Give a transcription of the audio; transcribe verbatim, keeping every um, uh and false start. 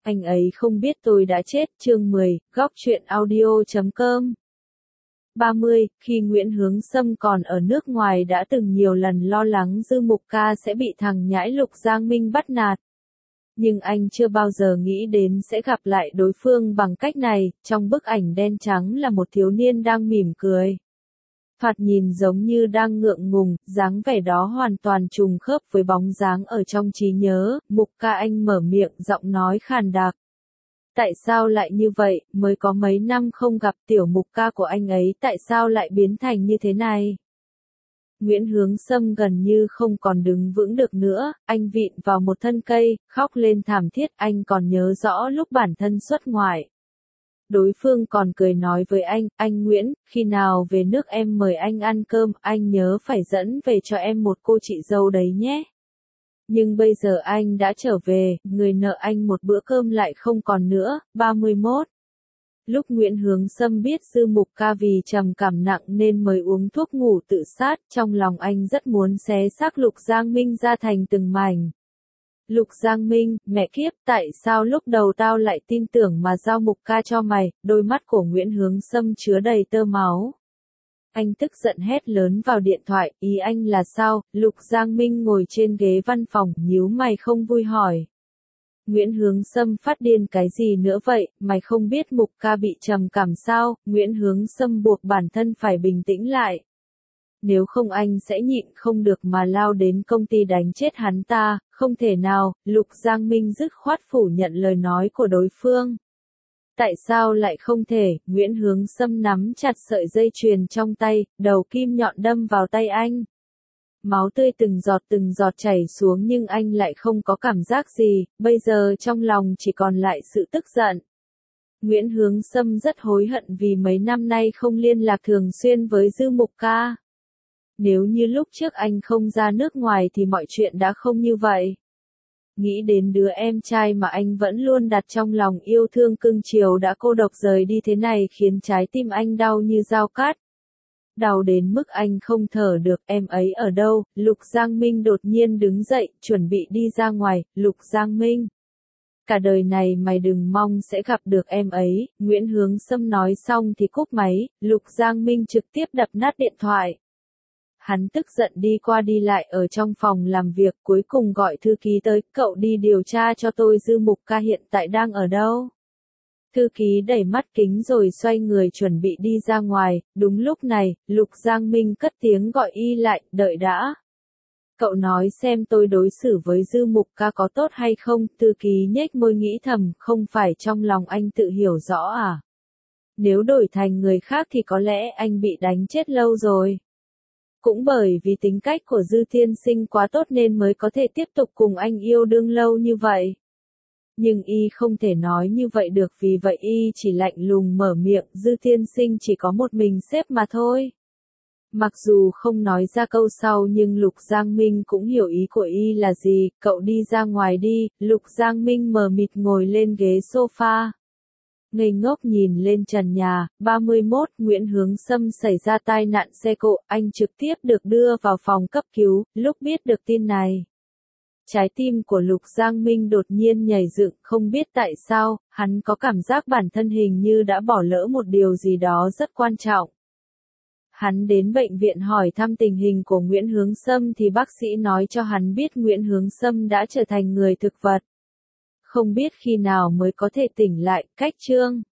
anh ấy không biết tôi đã chết. Chương mười, góc truyện audio chấm com. ba mươi, khi Nguyễn Hướng Xâm còn ở nước ngoài đã từng nhiều lần lo lắng Dư Mục Ca sẽ bị thằng nhãi Lục Giang Minh bắt nạt. Nhưng anh chưa bao giờ nghĩ đến sẽ gặp lại đối phương bằng cách này. Trong bức ảnh đen trắng là một thiếu niên đang mỉm cười. Thoạt nhìn giống như đang ngượng ngùng, dáng vẻ đó hoàn toàn trùng khớp với bóng dáng ở trong trí nhớ. Mục Ca, anh mở miệng, giọng nói khàn đặc. Tại sao lại như vậy, mới có mấy năm không gặp, Tiểu Mục Ca của anh ấy tại sao lại biến thành như thế này? Nguyễn Hướng Xâm gần như không còn đứng vững được nữa, anh vịn vào một thân cây, khóc lên thảm thiết. Anh còn nhớ rõ lúc bản thân xuất ngoại. Đối phương còn cười nói với anh, anh Nguyễn, khi nào về nước em mời anh ăn cơm, anh nhớ phải dẫn về cho em một cô chị dâu đấy nhé. Nhưng bây giờ anh đã trở về, người nợ anh một bữa cơm lại không còn nữa. ba mươi mốt. Lúc Nguyễn Hướng Xâm biết Dư Mục Ca vì trầm cảm nặng nên mới uống thuốc ngủ tự sát, trong lòng anh rất muốn xé xác Lục Giang Minh ra thành từng mảnh. Lục Giang Minh, mẹ kiếp, tại sao lúc đầu tao lại tin tưởng mà giao Mục Ca cho mày? Đôi mắt của Nguyễn Hướng Xâm chứa đầy tơ máu. Anh tức giận hét lớn vào điện thoại, ý anh là sao? Lục Giang Minh ngồi trên ghế văn phòng, nhíu mày không vui hỏi. Nguyễn Hướng Xâm phát điên, cái gì nữa vậy, mày không biết Mục Ca bị trầm cảm sao? Nguyễn Hướng Xâm buộc bản thân phải bình tĩnh lại. Nếu không anh sẽ nhịn không được mà lao đến công ty đánh chết hắn ta. Không thể nào. Lục Giang Minh dứt khoát phủ nhận lời nói của đối phương. Tại sao lại không thể? Nguyễn Hướng Xâm nắm chặt sợi dây chuyền trong tay, đầu kim nhọn đâm vào tay anh. Máu tươi từng giọt từng giọt chảy xuống nhưng anh lại không có cảm giác gì, bây giờ trong lòng chỉ còn lại sự tức giận. Nguyễn Hướng Xâm rất hối hận vì mấy năm nay không liên lạc thường xuyên với Dư Mục Ca. Nếu như lúc trước anh không ra nước ngoài thì mọi chuyện đã không như vậy. Nghĩ đến đứa em trai mà anh vẫn luôn đặt trong lòng yêu thương cưng chiều đã cô độc rời đi thế này khiến trái tim anh đau như dao cát. Đau đến mức anh không thở được. Em ấy ở đâu? Lục Giang Minh đột nhiên đứng dậy, chuẩn bị đi ra ngoài. Lục Giang Minh, cả đời này mày đừng mong sẽ gặp được em ấy. Nguyễn Hướng Xâm nói xong thì cúp máy. Lục Giang Minh trực tiếp đập nát điện thoại. Hắn tức giận đi qua đi lại ở trong phòng làm việc, cuối cùng gọi thư ký tới, cậu đi điều tra cho tôi Dư Mục Ca hiện tại đang ở đâu. Thư ký đẩy mắt kính rồi xoay người chuẩn bị đi ra ngoài. Đúng lúc này, Lục Giang Minh cất tiếng gọi y lại, đợi đã. Cậu nói xem tôi đối xử với Dư Mục Ca có tốt hay không? Thư ký nhếch môi nghĩ thầm, không phải trong lòng anh tự hiểu rõ à? Nếu đổi thành người khác thì có lẽ anh bị đánh chết lâu rồi. Cũng bởi vì tính cách của Dư tiên sinh quá tốt nên mới có thể tiếp tục cùng anh yêu đương lâu như vậy. Nhưng y không thể nói như vậy được, vì vậy y chỉ lạnh lùng mở miệng, Dư tiên sinh chỉ có một mình sếp mà thôi. Mặc dù không nói ra câu sau nhưng Lục Giang Minh cũng hiểu ý của y là gì. Cậu đi ra ngoài đi. Lục Giang Minh mờ mịt ngồi lên ghế sofa. Ngây ngốc nhìn lên trần nhà. ba mươi mốt. Nguyễn Hướng Xâm xảy ra tai nạn xe cộ, anh trực tiếp được đưa vào phòng cấp cứu. Lúc biết được tin này, trái tim của Lục Giang Minh đột nhiên nhảy dựng, không biết tại sao, hắn có cảm giác bản thân hình như đã bỏ lỡ một điều gì đó rất quan trọng. Hắn đến bệnh viện hỏi thăm tình hình của Nguyễn Hướng Xâm thì bác sĩ nói cho hắn biết Nguyễn Hướng Xâm đã trở thành người thực vật. Không biết khi nào mới có thể tỉnh lại. Cách chương